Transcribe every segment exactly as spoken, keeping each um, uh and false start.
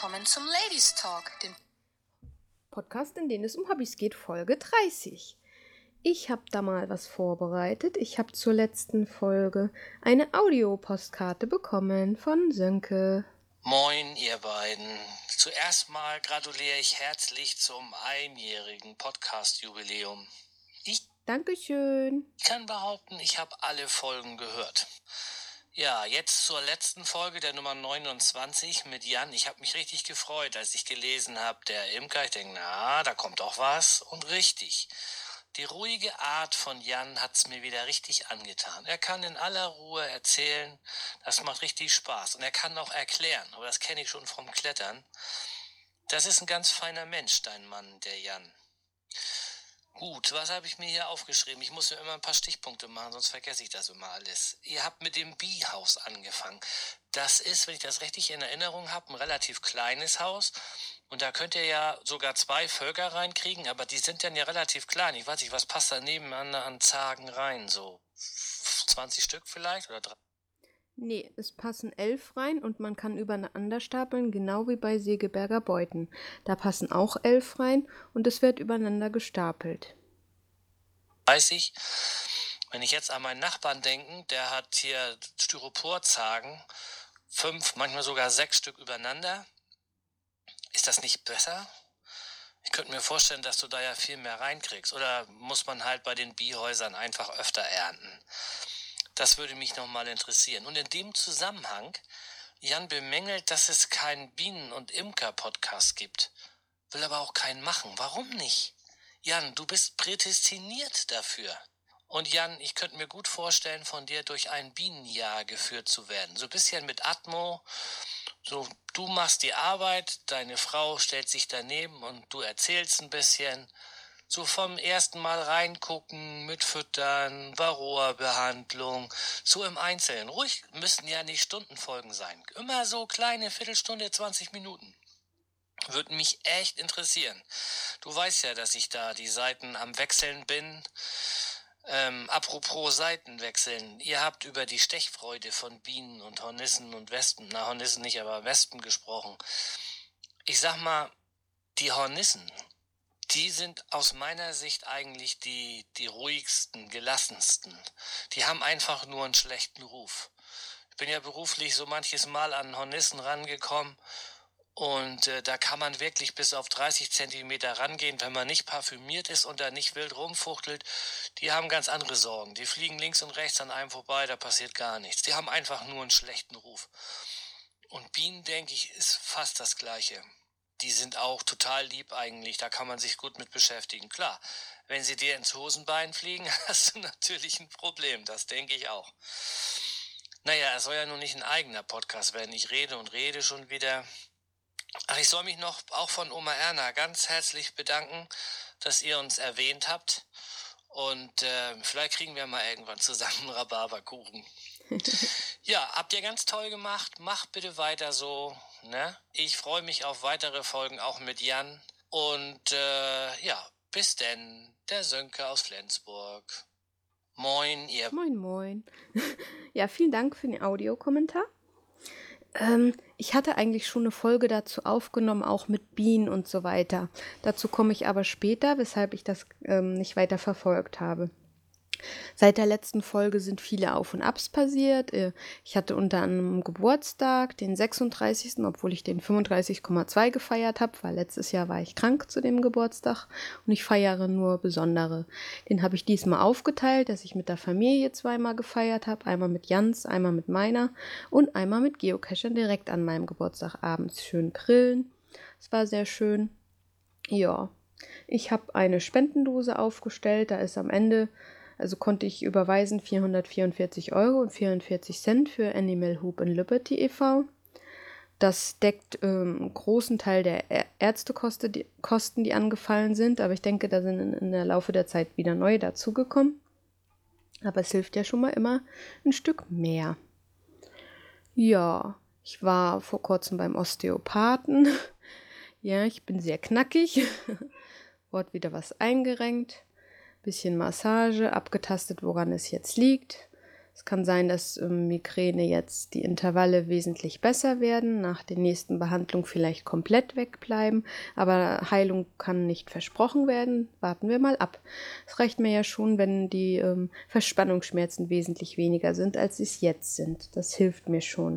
willkommen zum Ladies Talk, dem Podcast, in dem es um Hobbys geht, Folge dreißig. Ich habe da mal was vorbereitet. Ich habe zur letzten Folge eine Audiopostkarte bekommen von Sönke. Moin, ihr beiden. Zuerst mal gratuliere ich herzlich zum einjährigen Podcast-Jubiläum. Ich Dankeschön. kann behaupten, ich habe alle Folgen gehört. Ja, jetzt zur letzten Folge, der Nummer neunundzwanzig mit Jan. Ich habe mich richtig gefreut, als ich gelesen habe, der Imker. Ich denke, na, da kommt doch was. Und richtig. Die ruhige Art von Jan hat's mir wieder richtig angetan. Er kann in aller Ruhe erzählen, das macht richtig Spaß. Und er kann auch erklären, aber das kenne ich schon vom Klettern. Das ist ein ganz feiner Mensch, dein Mann, der Jan. Gut, was habe ich mir hier aufgeschrieben? Ich muss mir immer ein paar Stichpunkte machen, sonst vergesse ich das immer alles. Ihr habt mit dem Bee-Haus angefangen. Das ist, wenn ich das richtig in Erinnerung habe, ein relativ kleines Haus. Und da könnt ihr ja sogar zwei Völker reinkriegen, aber die sind dann ja relativ klein. Ich weiß nicht, was passt da nebeneinander an Zagen rein? So zwanzig Stück vielleicht oder drei? Nee, es passen elf rein und man kann übereinander stapeln, genau wie bei Segeberger Beuten. Da passen auch elf rein und es wird übereinander gestapelt. Weiß ich. Wenn ich jetzt an meinen Nachbarn denke, der hat hier Styroporzagen, fünf, manchmal sogar sechs Stück übereinander. Ist das nicht besser? Ich könnte mir vorstellen, dass du da ja viel mehr reinkriegst. Oder muss man halt bei den Biehäusern einfach öfter ernten? Das würde mich nochmal interessieren. Und in dem Zusammenhang, Jan bemängelt, dass es keinen Bienen- und Imker-Podcast gibt. Will aber auch keinen machen. Warum nicht? Jan, du bist prädestiniert dafür. Und Jan, ich könnte mir gut vorstellen, von dir durch ein Bienenjahr geführt zu werden. So ein bisschen mit Atmo. So, du machst die Arbeit, deine Frau stellt sich daneben und du erzählst ein bisschen. So vom ersten Mal reingucken, mitfüttern, Varroa-Behandlung, so im Einzelnen. Ruhig, müssen ja nicht Stundenfolgen sein. Immer so kleine Viertelstunde, zwanzig Minuten. Würde mich echt interessieren. Du weißt ja, dass ich da die Seiten am Wechseln bin. Ähm, apropos Seiten wechseln. Ihr habt über die Stechfreude von Bienen und Hornissen und Wespen, na Hornissen nicht, aber Wespen gesprochen. Ich sag mal, die Hornissen, die sind aus meiner Sicht eigentlich die, die ruhigsten, gelassensten. Die haben einfach nur einen schlechten Ruf. Ich bin ja beruflich so manches Mal an Hornissen rangekommen und äh, da kann man wirklich bis auf dreißig Zentimeter rangehen, wenn man nicht parfümiert ist und da nicht wild rumfuchtelt. Die haben ganz andere Sorgen. Die fliegen links und rechts an einem vorbei, da passiert gar nichts. Die haben einfach nur einen schlechten Ruf. Und Bienen, denke ich, ist fast das Gleiche. Die sind auch total lieb eigentlich, da kann man sich gut mit beschäftigen. Klar, wenn sie dir ins Hosenbein fliegen, hast du natürlich ein Problem, das denke ich auch. Naja, es soll ja nun nicht ein eigener Podcast werden, ich rede und rede schon wieder. Ach, ich soll mich noch auch von Oma Erna ganz herzlich bedanken, dass ihr uns erwähnt habt. Und äh, vielleicht kriegen wir mal irgendwann zusammen einen Rhabarberkuchen. Ja, habt ihr ganz toll gemacht. Macht bitte weiter so. Ne? Ich freue mich auf weitere Folgen auch mit Jan. Und äh, ja, bis denn, der Sönke aus Flensburg. Moin, ihr. Moin, moin. Ja, vielen Dank für den Audiokommentar. Ähm, ich hatte eigentlich schon eine Folge dazu aufgenommen, auch mit Bienen und so weiter. Dazu komme ich aber später, weshalb ich das ähm, nicht weiter verfolgt habe. Seit der letzten Folge sind viele Auf und Abs passiert. Äh, Ich hatte unter anderem Geburtstag, den sechsunddreißigsten, obwohl ich den fünfunddreißig Komma zwei gefeiert habe, weil letztes Jahr war ich krank zu dem Geburtstag und ich feiere nur besondere. Den habe ich diesmal aufgeteilt, dass ich mit der Familie zweimal gefeiert habe. Einmal mit Jans, einmal mit meiner und einmal mit Geocachern direkt an meinem Geburtstag abends schön grillen. Es war sehr schön. Ja, ich habe eine Spendendose aufgestellt. Da ist am Ende, also konnte ich überweisen vierhundertvierundvierzig Euro und vierundvierzig Cent für Animal Hope and Liberty e V. Das deckt ähm, einen großen Teil der Ä- Ärztekosten, die, Kosten, die angefallen sind. Aber ich denke, da sind in, in der Laufe der Zeit wieder neue dazugekommen. Aber es hilft ja schon mal immer ein Stück mehr. Ja, ich war vor kurzem beim Osteopathen. Ja, ich bin sehr knackig. Wurde wieder was eingerenkt. Bisschen Massage, abgetastet, woran es jetzt liegt. Es kann sein, dass ähm, Migräne jetzt die Intervalle wesentlich besser werden, nach der nächsten Behandlung vielleicht komplett wegbleiben, aber Heilung kann nicht versprochen werden. Warten wir mal ab. Es reicht mir ja schon, wenn die ähm, Verspannungsschmerzen wesentlich weniger sind, als sie es jetzt sind. Das hilft mir schon.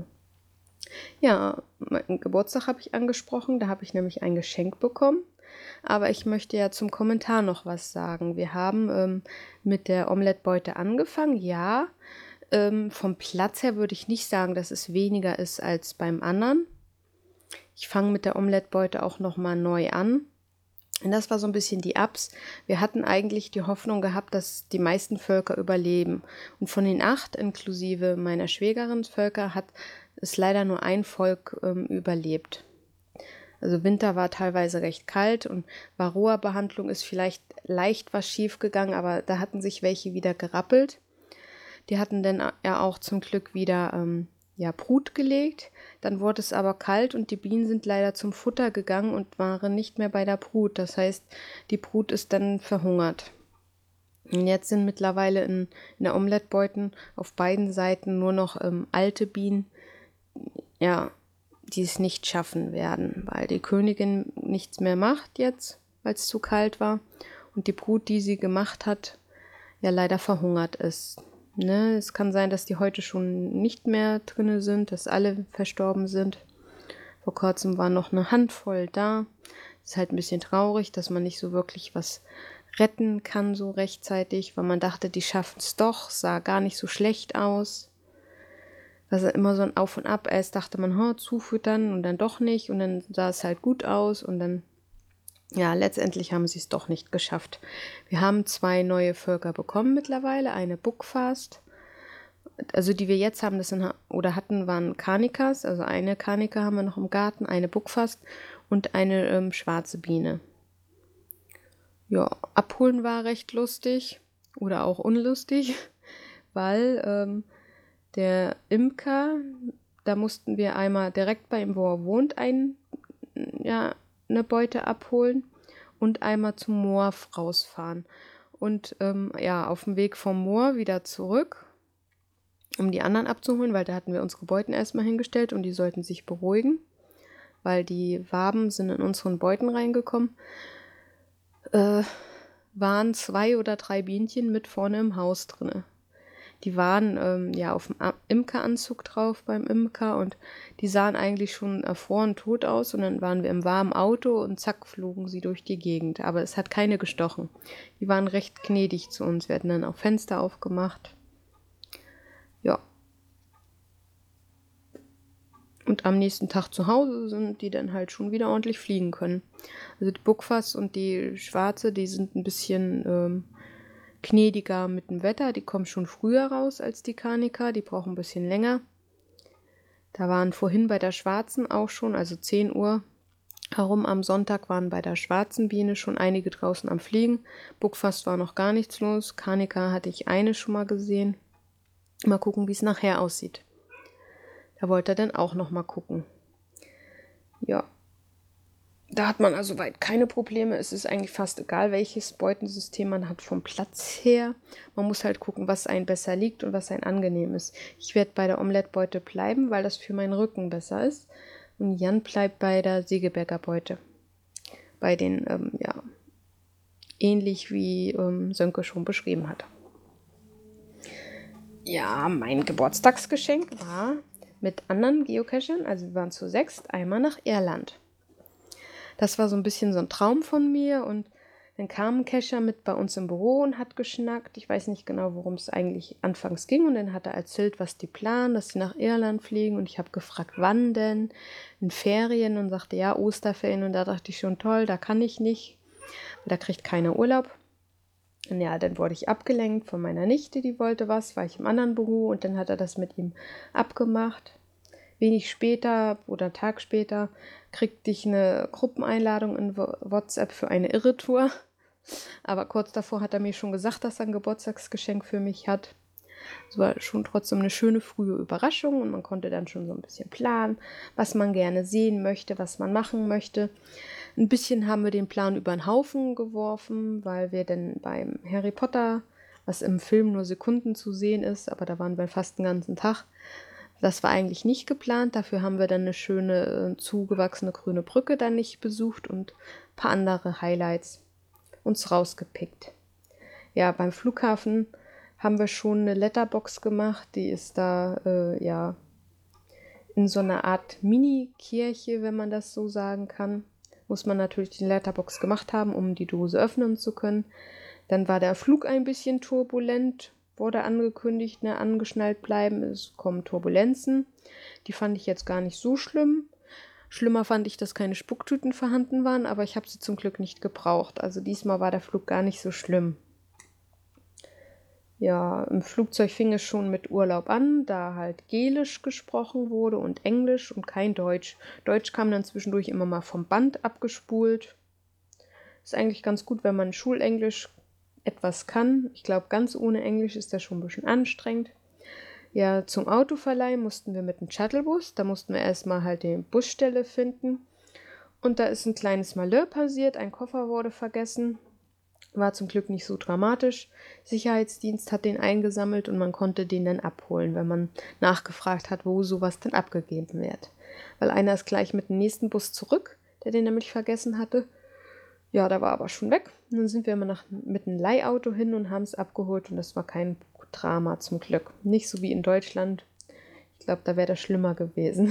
Ja, meinen Geburtstag habe ich angesprochen, da habe ich nämlich ein Geschenk bekommen. Aber ich möchte ja zum Kommentar noch was sagen. Wir haben ähm, mit der Omelettbeute angefangen, ja. Ähm, vom Platz her würde ich nicht sagen, dass es weniger ist als beim anderen. Ich fange mit der Omelettbeute auch nochmal neu an. Und das war so ein bisschen die Ups. Wir hatten eigentlich die Hoffnung gehabt, dass die meisten Völker überleben. Und von den acht, inklusive meiner Schwägerin Völker, hat es leider nur ein Volk ähm, überlebt. Also Winter war teilweise recht kalt und Varroa-Behandlung ist vielleicht leicht was schief gegangen, aber da hatten sich welche wieder gerappelt. Die hatten dann ja auch zum Glück wieder ähm, ja, Brut gelegt. Dann wurde es aber kalt und die Bienen sind leider zum Futter gegangen und waren nicht mehr bei der Brut. Das heißt, die Brut ist dann verhungert. Und jetzt sind mittlerweile in, in der Omelettbeuten auf beiden Seiten nur noch ähm, alte Bienen, ja, die es nicht schaffen werden, weil die Königin nichts mehr macht jetzt, weil es zu kalt war und die Brut, die sie gemacht hat, ja leider verhungert ist. Ne? Es kann sein, dass die heute schon nicht mehr drin sind, dass alle verstorben sind. Vor kurzem war noch eine Handvoll da. Ist halt ein bisschen traurig, dass man nicht so wirklich was retten kann so rechtzeitig, weil man dachte, die schaffen es doch, sah gar nicht so schlecht aus. Das ist immer so ein Auf und Ab. Erst dachte man, oh, zufüttern und dann doch nicht. Und dann sah es halt gut aus. Und dann, ja, letztendlich haben sie es doch nicht geschafft. Wir haben zwei neue Völker bekommen mittlerweile. Eine Buckfast. Also die wir jetzt haben, das sind, oder hatten, waren Carnicas. Also eine Carnica haben wir noch im Garten, eine Buckfast und eine ähm, schwarze Biene. Ja, abholen war recht lustig. Oder auch unlustig. Weil, ähm, der Imker, da mussten wir einmal direkt bei ihm, wo er wohnt, ein, ja, eine Beute abholen und einmal zum Moor rausfahren. Und ähm, ja, auf dem Weg vom Moor wieder zurück, um die anderen abzuholen, weil da hatten wir unsere Beuten erstmal hingestellt und die sollten sich beruhigen, weil die Waben sind in unseren Beuten reingekommen. Äh, waren zwei oder drei Bienchen mit vorne im Haus drinne. Die waren ähm, ja auf dem Imkeranzug drauf beim Imker und die sahen eigentlich schon erfroren tot aus und dann waren wir im warmen Auto und zack flogen sie durch die Gegend. Aber es hat keine gestochen. Die waren recht gnädig zu uns. Wir hatten dann auch Fenster aufgemacht. Ja. Und am nächsten Tag zu Hause sind die dann halt schon wieder ordentlich fliegen können. Also die Buckfast und die Schwarze, die sind ein bisschen ähm, gnädiger mit dem Wetter, die kommen schon früher raus als die Carnica, die brauchen ein bisschen länger. Da waren vorhin bei der Schwarzen auch schon, also zehn Uhr herum am Sonntag waren bei der schwarzen Biene schon einige draußen am Fliegen. Buckfast war noch gar nichts los, Carnica hatte ich eine schon mal gesehen. Mal gucken, wie es nachher aussieht. Da wollte er dann auch noch mal gucken. Ja. Da hat man also weit keine Probleme. Es ist eigentlich fast egal, welches Beutensystem man hat vom Platz her. Man muss halt gucken, was einem besser liegt und was einem angenehm ist. Ich werde bei der Omelettbeute bleiben, weil das für meinen Rücken besser ist. Und Jan bleibt bei der Segeberger Beute. Bei den, ähm, ja, ähnlich wie ähm, Sönke schon beschrieben hat. Ja, mein Geburtstagsgeschenk war mit anderen Geocachern, also wir waren zu sechst, einmal nach Irland. Das war so ein bisschen so ein Traum von mir und dann kam ein Cacher mit bei uns im Büro und hat geschnackt. Ich weiß nicht genau, worum es eigentlich anfangs ging und dann hat er erzählt, was die planen, dass sie nach Irland fliegen und ich habe gefragt, wann denn? In Ferien und sagte, ja, Osterferien und da dachte ich schon, toll, da kann ich nicht, weil da kriegt keiner Urlaub. Und ja, dann wurde ich abgelenkt von meiner Nichte, die wollte was, war ich im anderen Büro und dann hat er das mit ihm abgemacht. Wenig später oder einen Tag später kriegte ich eine Gruppeneinladung in WhatsApp für eine Irretour. Aber kurz davor hat er mir schon gesagt, dass er ein Geburtstagsgeschenk für mich hat. Es war schon trotzdem eine schöne frühe Überraschung und man konnte dann schon so ein bisschen planen, was man gerne sehen möchte, was man machen möchte. Ein bisschen haben wir den Plan über den Haufen geworfen, weil wir dann beim Harry Potter was im Film nur Sekunden zu sehen ist, aber da waren wir fast den ganzen Tag. Das war eigentlich nicht geplant, dafür haben wir dann eine schöne, äh, zugewachsene grüne Brücke dann nicht besucht und ein paar andere Highlights uns rausgepickt. Ja, beim Flughafen haben wir schon eine Letterbox gemacht, die ist da, äh, ja, in so einer Art Mini-Kirche, wenn man das so sagen kann. Muss man natürlich die Letterbox gemacht haben, um die Dose öffnen zu können. Dann war der Flug ein bisschen turbulent, wurde angekündigt, ne, angeschnallt bleiben, es kommen Turbulenzen. Die fand ich jetzt gar nicht so schlimm. Schlimmer fand ich, dass keine Spucktüten vorhanden waren, aber ich habe sie zum Glück nicht gebraucht. Also diesmal war der Flug gar nicht so schlimm. Ja, im Flugzeug fing es schon mit Urlaub an, da halt Gälisch gesprochen wurde und Englisch und kein Deutsch. Deutsch kam dann zwischendurch immer mal vom Band abgespult. Ist eigentlich ganz gut, wenn man Schulenglisch etwas kann. Ich glaube, ganz ohne Englisch ist das schon ein bisschen anstrengend. Ja, zum Autoverleih mussten wir mit dem Shuttlebus. Da mussten wir erstmal halt die Busstelle finden. Und da ist ein kleines Malheur passiert. Ein Koffer wurde vergessen. War zum Glück nicht so dramatisch. Sicherheitsdienst hat den eingesammelt und man konnte den dann abholen, wenn man nachgefragt hat, wo sowas dann abgegeben wird. Weil einer ist gleich mit dem nächsten Bus zurück, der den nämlich vergessen hatte. Ja, der war aber schon weg. Und dann sind wir immer nach, mit einem Leihauto hin und haben es abgeholt und das war kein Drama zum Glück. Nicht so wie in Deutschland. Ich glaube, da wäre das schlimmer gewesen.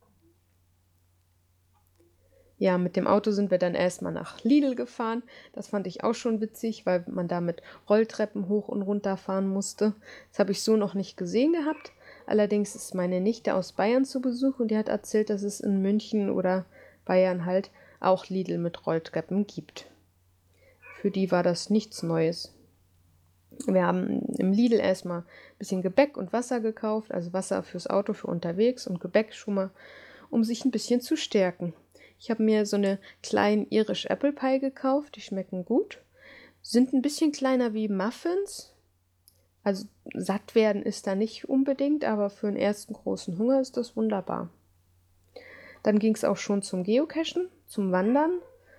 Ja, mit dem Auto sind wir dann erstmal nach Lidl gefahren. Das fand ich auch schon witzig, weil man da mit Rolltreppen hoch und runter fahren musste. Das habe ich so noch nicht gesehen gehabt. Allerdings ist meine Nichte aus Bayern zu Besuch und die hat erzählt, dass es in München oder Bayern halt auch Lidl mit Rolltreppen gibt. Für die war das nichts Neues. Wir haben im Lidl erstmal ein bisschen Gebäck und Wasser gekauft, also Wasser fürs Auto für unterwegs und Gebäck schon mal, um sich ein bisschen zu stärken. Ich habe mir so eine kleinen Irish Apple Pie gekauft, die schmecken gut. Sind ein bisschen kleiner wie Muffins. Also satt werden ist da nicht unbedingt, aber für einen ersten großen Hunger ist das wunderbar. Dann ging es auch schon zum Geocachen, zum Wandern.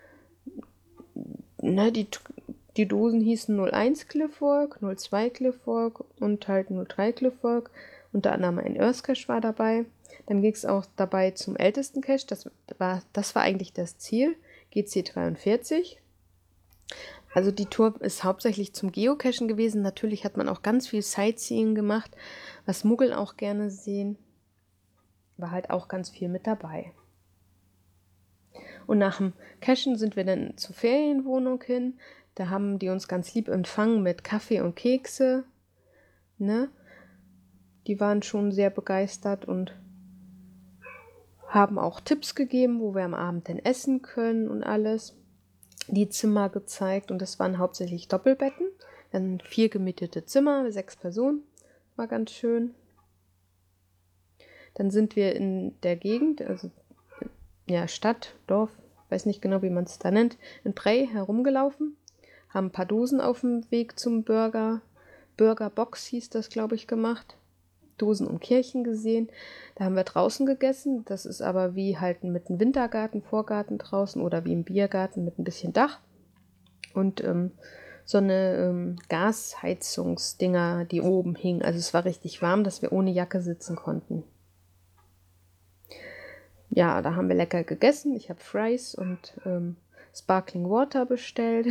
Ne, die, die Dosen hießen null eins Cliffwalk, null zwei Cliffwalk und halt null drei Cliffwalk. Unter anderem ein Earth Cache war dabei. Dann ging es auch dabei zum ältesten Cache. Das war, das war eigentlich das Ziel, G C dreiundvierzig. Also die Tour ist hauptsächlich zum Geocachen gewesen. Natürlich hat man auch ganz viel Sightseeing gemacht, was Muggel auch gerne sehen. War halt auch ganz viel mit dabei. Und nach dem Cachen sind wir dann zur Ferienwohnung hin. Da haben die uns ganz lieb empfangen mit Kaffee und Kekse. Ne? Die waren schon sehr begeistert und haben auch Tipps gegeben, wo wir am Abend denn essen können und alles. Die Zimmer gezeigt und das waren hauptsächlich Doppelbetten. Dann vier gemietete Zimmer, sechs Personen. War ganz schön. Dann sind wir in der Gegend, also ja, Stadt, Dorf, weiß nicht genau, wie man es da nennt, in Bray herumgelaufen. Haben ein paar Dosen auf dem Weg zum Burger. Burger Box hieß das, glaube ich, gemacht. Dosen und Kirchen gesehen. Da haben wir draußen gegessen. Das ist aber wie halt mit einem Wintergarten, Vorgarten draußen oder wie im Biergarten mit ein bisschen Dach. Und ähm, so eine ähm, Gasheizungsdinger, die oben hingen. Also es war richtig warm, dass wir ohne Jacke sitzen konnten. Ja, da haben wir lecker gegessen. Ich habe Fries und ähm, Sparkling Water bestellt.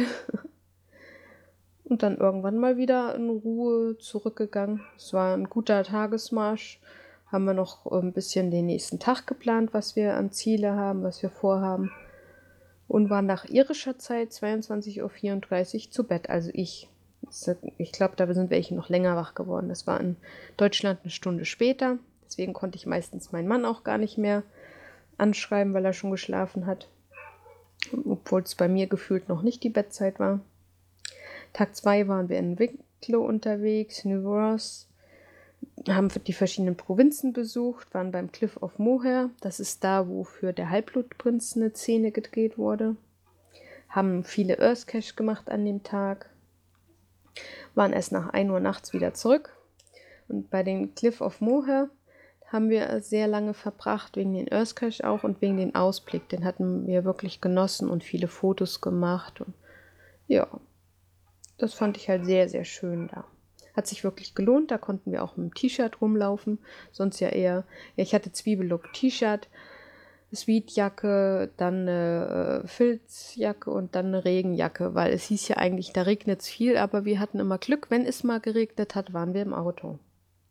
Und dann irgendwann mal wieder in Ruhe zurückgegangen. Es war ein guter Tagesmarsch. Haben wir noch ein bisschen den nächsten Tag geplant, was wir an Ziele haben, was wir vorhaben. Und waren nach irischer Zeit zweiundzwanzig Uhr vierunddreißig zu Bett. Also ich. Ich glaube, da sind welche noch länger wach geworden. Das war in Deutschland eine Stunde später. Deswegen konnte ich meistens meinen Mann auch gar nicht mehr anschreiben, weil er schon geschlafen hat. Obwohl es bei mir gefühlt noch nicht die Bettzeit war. Tag zwei waren wir in Wicklow unterwegs, New Ross, haben die verschiedenen Provinzen besucht, waren beim Cliff of Moher, das ist da, wo für der Halbblutprinz eine Szene gedreht wurde, haben viele Earth Cache gemacht an dem Tag, waren erst nach ein Uhr nachts wieder zurück und bei dem Cliff of Moher haben wir sehr lange verbracht, wegen den Earth Cache auch und wegen den Ausblick, den hatten wir wirklich genossen und viele Fotos gemacht und ja. das fand ich halt sehr, sehr schön da. Hat sich wirklich gelohnt, da konnten wir auch mit dem T-Shirt rumlaufen, sonst ja eher, ja, ich hatte Zwiebellook-T-Shirt, Sweetjacke, dann eine äh, Filzjacke und dann eine Regenjacke, weil es hieß ja eigentlich, da regnet es viel, aber wir hatten immer Glück, wenn es mal geregnet hat, waren wir im Auto.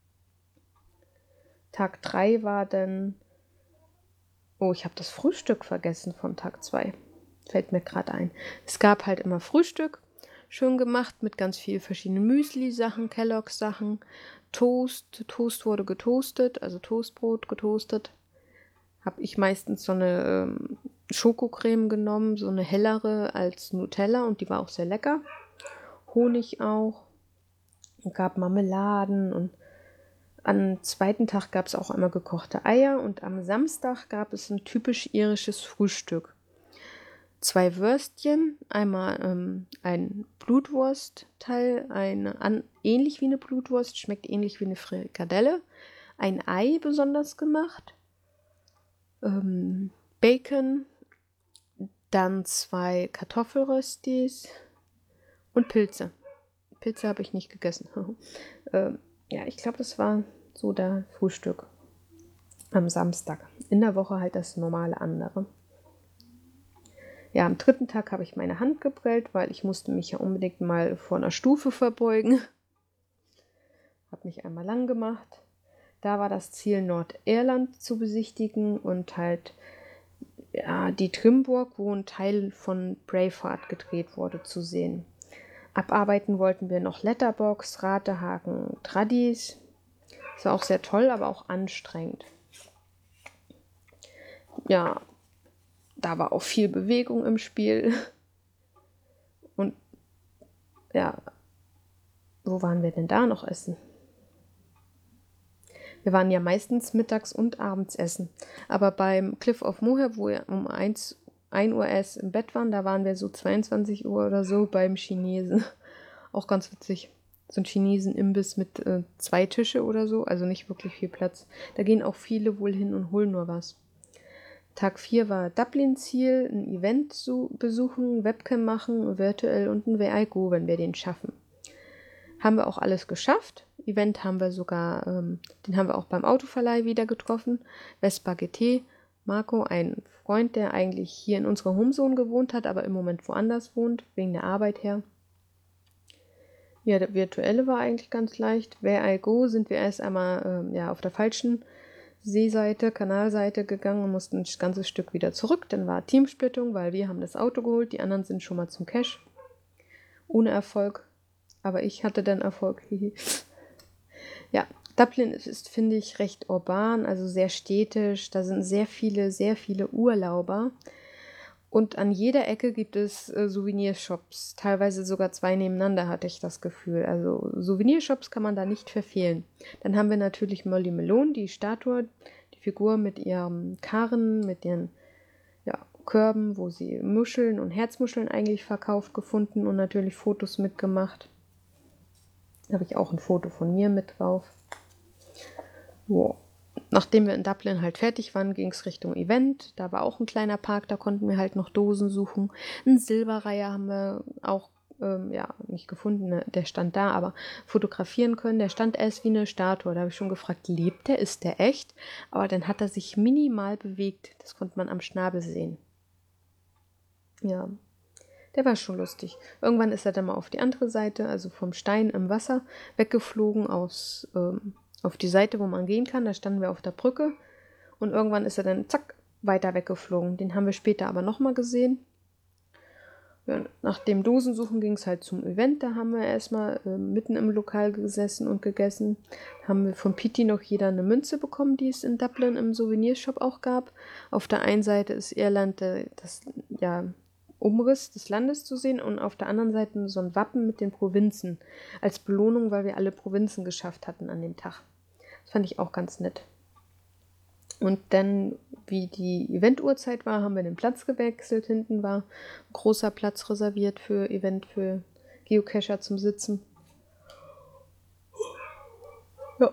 Tag drei war dann, oh, ich habe das Frühstück vergessen von Tag zwei, fällt mir gerade ein. Es gab halt immer Frühstück, schön gemacht mit ganz vielen verschiedenen Müsli-Sachen, Kellogg-Sachen, Toast, Toast wurde getoastet, also Toastbrot getoastet. Habe ich meistens so eine ähm, Schokocreme genommen, so eine hellere als Nutella und die war auch sehr lecker. Honig auch. Es gab Marmeladen und am zweiten Tag gab es auch einmal gekochte Eier und am Samstag gab es ein typisch irisches Frühstück. Zwei Würstchen, einmal ähm, ein Blutwurstteil, eine, an, ähnlich wie eine Blutwurst, schmeckt ähnlich wie eine Frikadelle, ein Ei besonders gemacht, ähm, Bacon, dann zwei Kartoffelröstis und Pilze. Pilze habe ich nicht gegessen. ähm, ja, ich glaube, das war so der Frühstück am Samstag. In der Woche halt das normale andere. Ja, am dritten Tag habe ich meine Hand geprellt, weil ich musste mich ja unbedingt mal vor einer Stufe verbeugen. Habe mich einmal lang gemacht. Da war das Ziel, Nordirland zu besichtigen und halt ja, die Trimburg, wo ein Teil von Braveheart gedreht wurde, zu sehen. Abarbeiten wollten wir noch Letterbox, Ratehaken, Tradis. Das war auch sehr toll, aber auch anstrengend. Ja, da war auch viel Bewegung im Spiel. Und ja, wo waren wir denn da noch essen? Wir waren ja meistens mittags und abends essen. Aber beim Cliff of Moher, wo wir um ein Uhr erst im Bett waren, da waren wir so zweiundzwanzig Uhr oder so beim Chinesen. Auch ganz witzig. So ein Chinesen-Imbiss mit äh, zwei Tische oder so, also nicht wirklich viel Platz. Da gehen auch viele wohl hin und holen nur was. Tag vier war Dublin-Ziel, ein Event zu besuchen, Webcam machen, virtuell und ein W I Go, wenn wir den schaffen. Haben wir auch alles geschafft. Event haben wir sogar, ähm, den haben wir auch beim Autoverleih wieder getroffen. Vespa G T, Marco, ein Freund, der eigentlich hier in unserer Homezone gewohnt hat, aber im Moment woanders wohnt, wegen der Arbeit her. Ja, der virtuelle war eigentlich ganz leicht. W I Go sind wir erst einmal ähm, ja, auf der falschen Seeseite, Kanalseite gegangen und mussten ein ganzes Stück wieder zurück. Dann war Teamsplittung, weil wir haben das Auto geholt, die anderen sind schon mal zum Cash. Ohne Erfolg. Aber ich hatte dann Erfolg. Ja, Dublin ist, finde ich, recht urban, also sehr städtisch. Da sind sehr viele, sehr viele Urlauber. Und an jeder Ecke gibt es äh, Souvenirshops. Teilweise sogar zwei nebeneinander, hatte ich das Gefühl. Also Souvenirshops kann man da nicht verfehlen. Dann haben wir natürlich Molly Malone, die Statue, die Figur mit ihrem Karren, mit ihren ja, Körben, wo sie Muscheln und Herzmuscheln eigentlich verkauft, gefunden und natürlich Fotos mitgemacht. Da habe ich auch ein Foto von mir mit drauf. Wow. Nachdem wir in Dublin halt fertig waren, ging es Richtung Event. Da war auch ein kleiner Park, da konnten wir halt noch Dosen suchen. Ein Silberreiher haben wir auch, ähm, ja, nicht gefunden, ne? Der stand da, aber fotografieren können. Der stand erst wie eine Statue. Da habe ich schon gefragt, lebt der? Ist der echt? Aber dann hat er sich minimal bewegt. Das konnte man am Schnabel sehen. Ja, der war schon lustig. Irgendwann ist er dann mal auf die andere Seite, also vom Stein im Wasser, weggeflogen aus, ähm, auf die Seite, wo man gehen kann. Da standen wir auf der Brücke und irgendwann ist er dann zack weiter weggeflogen. Den haben wir später aber nochmal gesehen. Ja, nach dem Dosensuchen ging es halt zum Event. Da haben wir erstmal äh, mitten im Lokal gesessen und gegessen. Da haben wir von Piti noch jeder eine Münze bekommen, die es in Dublin im Souvenirshop auch gab. Auf der einen Seite ist Irland äh, das ja Umriss des Landes zu sehen und auf der anderen Seite so ein Wappen mit den Provinzen als Belohnung, weil wir alle Provinzen geschafft hatten an dem Tag. Das fand ich auch ganz nett. Und dann, wie die Eventuhrzeit war, haben wir den Platz gewechselt. Hinten war ein großer Platz reserviert für Event für Geocacher zum Sitzen. Ja.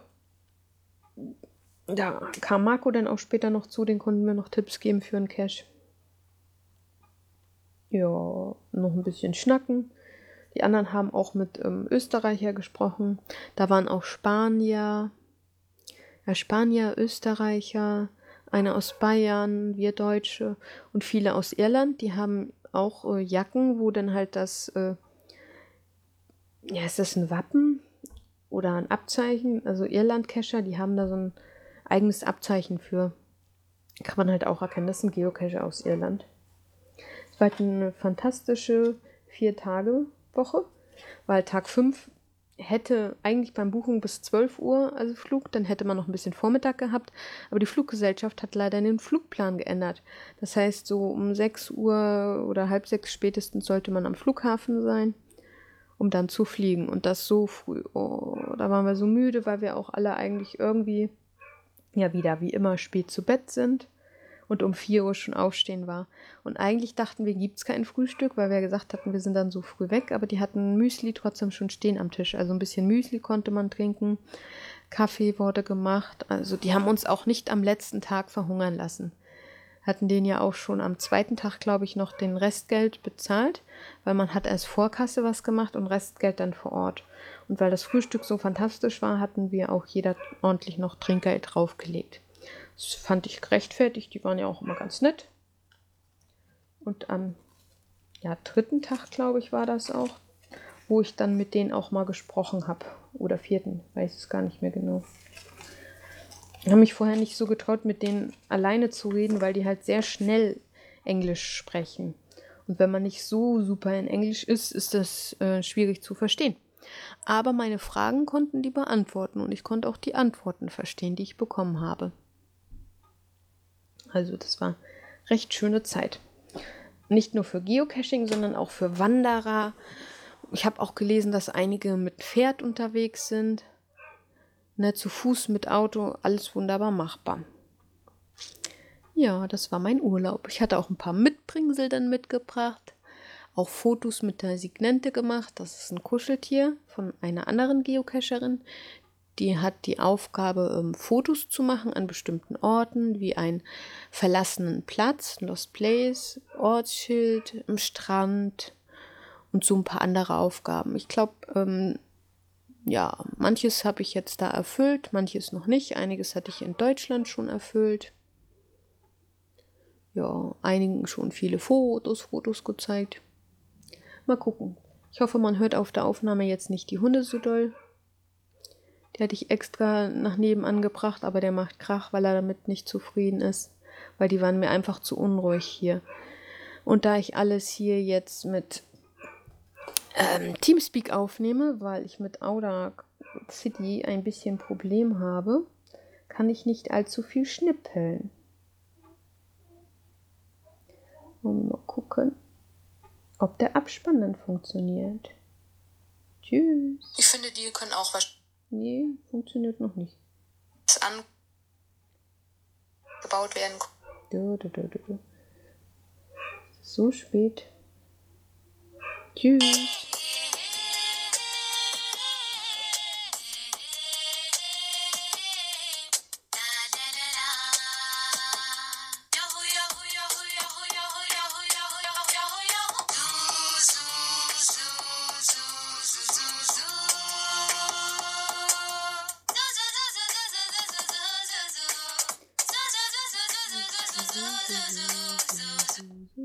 Da kam Marco dann auch später noch zu, den konnten wir noch Tipps geben für einen Cache. Ja, noch ein bisschen schnacken. Die anderen haben auch mit ähm, Österreicher gesprochen. Da waren auch Spanier, ja, Spanier, Österreicher, einer aus Bayern, wir Deutsche und viele aus Irland. Die haben auch äh, Jacken, wo dann halt das, äh, ja, ist das ein Wappen oder ein Abzeichen? Also Irland-Cacher, die haben da so ein eigenes Abzeichen für. Kann man halt auch erkennen, das ist ein Geocacher aus Irland. Es war halt eine fantastische Vier-Tage-Woche, weil Tag fünf hätte eigentlich beim Buchen bis zwölf Uhr, also Flug, dann hätte man noch ein bisschen Vormittag gehabt, aber die Fluggesellschaft hat leider den Flugplan geändert. Das heißt, so um sechs Uhr oder halb sechs spätestens sollte man am Flughafen sein, um dann zu fliegen. Und das so früh. Oh, da waren wir so müde, weil wir auch alle eigentlich irgendwie, ja wieder wie immer, spät zu Bett sind und um vier Uhr schon aufstehen war. Und eigentlich dachten wir, gibt es kein Frühstück, weil wir gesagt hatten, wir sind dann so früh weg, aber die hatten Müsli trotzdem schon stehen am Tisch. Also ein bisschen Müsli konnte man trinken, Kaffee wurde gemacht. Also die haben uns auch nicht am letzten Tag verhungern lassen. Hatten denen ja auch schon am zweiten Tag, glaube ich, noch den Restgeld bezahlt, weil man hat erst Vorkasse was gemacht und Restgeld dann vor Ort. Und weil das Frühstück so fantastisch war, hatten wir auch jeder ordentlich noch Trinkgeld draufgelegt. Das fand ich gerechtfertigt, die waren ja auch immer ganz nett. Und am ja, dritten Tag, glaube ich, war das auch, wo ich dann mit denen auch mal gesprochen habe. Oder vierten, weiß es gar nicht mehr genau. Ich habe mich vorher nicht so getraut, mit denen alleine zu reden, weil die halt sehr schnell Englisch sprechen. Und wenn man nicht so super in Englisch ist, ist das äh, schwierig zu verstehen. Aber meine Fragen konnten die beantworten und ich konnte auch die Antworten verstehen, die ich bekommen habe. Also das war recht schöne Zeit. Nicht nur für Geocaching, sondern auch für Wanderer. Ich habe auch gelesen, dass einige mit Pferd unterwegs sind. Ne, zu Fuß, mit Auto, alles wunderbar machbar. Ja, das war mein Urlaub. Ich hatte auch ein paar Mitbringsel dann mitgebracht. Auch Fotos mit der Signente gemacht. Das ist ein Kuscheltier von einer anderen Geocacherin. Die hat die Aufgabe, ähm, Fotos zu machen an bestimmten Orten, wie einen verlassenen Platz, Lost Place, Ortsschild, am Strand und so ein paar andere Aufgaben. Ich glaube, ähm, ja, manches habe ich jetzt da erfüllt, manches noch nicht. Einiges hatte ich in Deutschland schon erfüllt. Ja, einigen schon viele Fotos, Fotos gezeigt. Mal gucken. Ich hoffe, man hört auf der Aufnahme jetzt nicht die Hunde so doll. Die hatte ich extra nach nebenan gebracht, aber der macht Krach, weil er damit nicht zufrieden ist. Weil die waren mir einfach zu unruhig hier. Und da ich alles hier jetzt mit ähm, Teamspeak aufnehme, weil ich mit Audacity ein bisschen Problem habe, kann ich nicht allzu viel schnippeln. Und mal gucken, ob der Abspann dann funktioniert. Tschüss. Ich finde, die können auch was Nee, funktioniert noch nicht. angebaut werden. Du, du, du, du, du. So spät. Tschüss.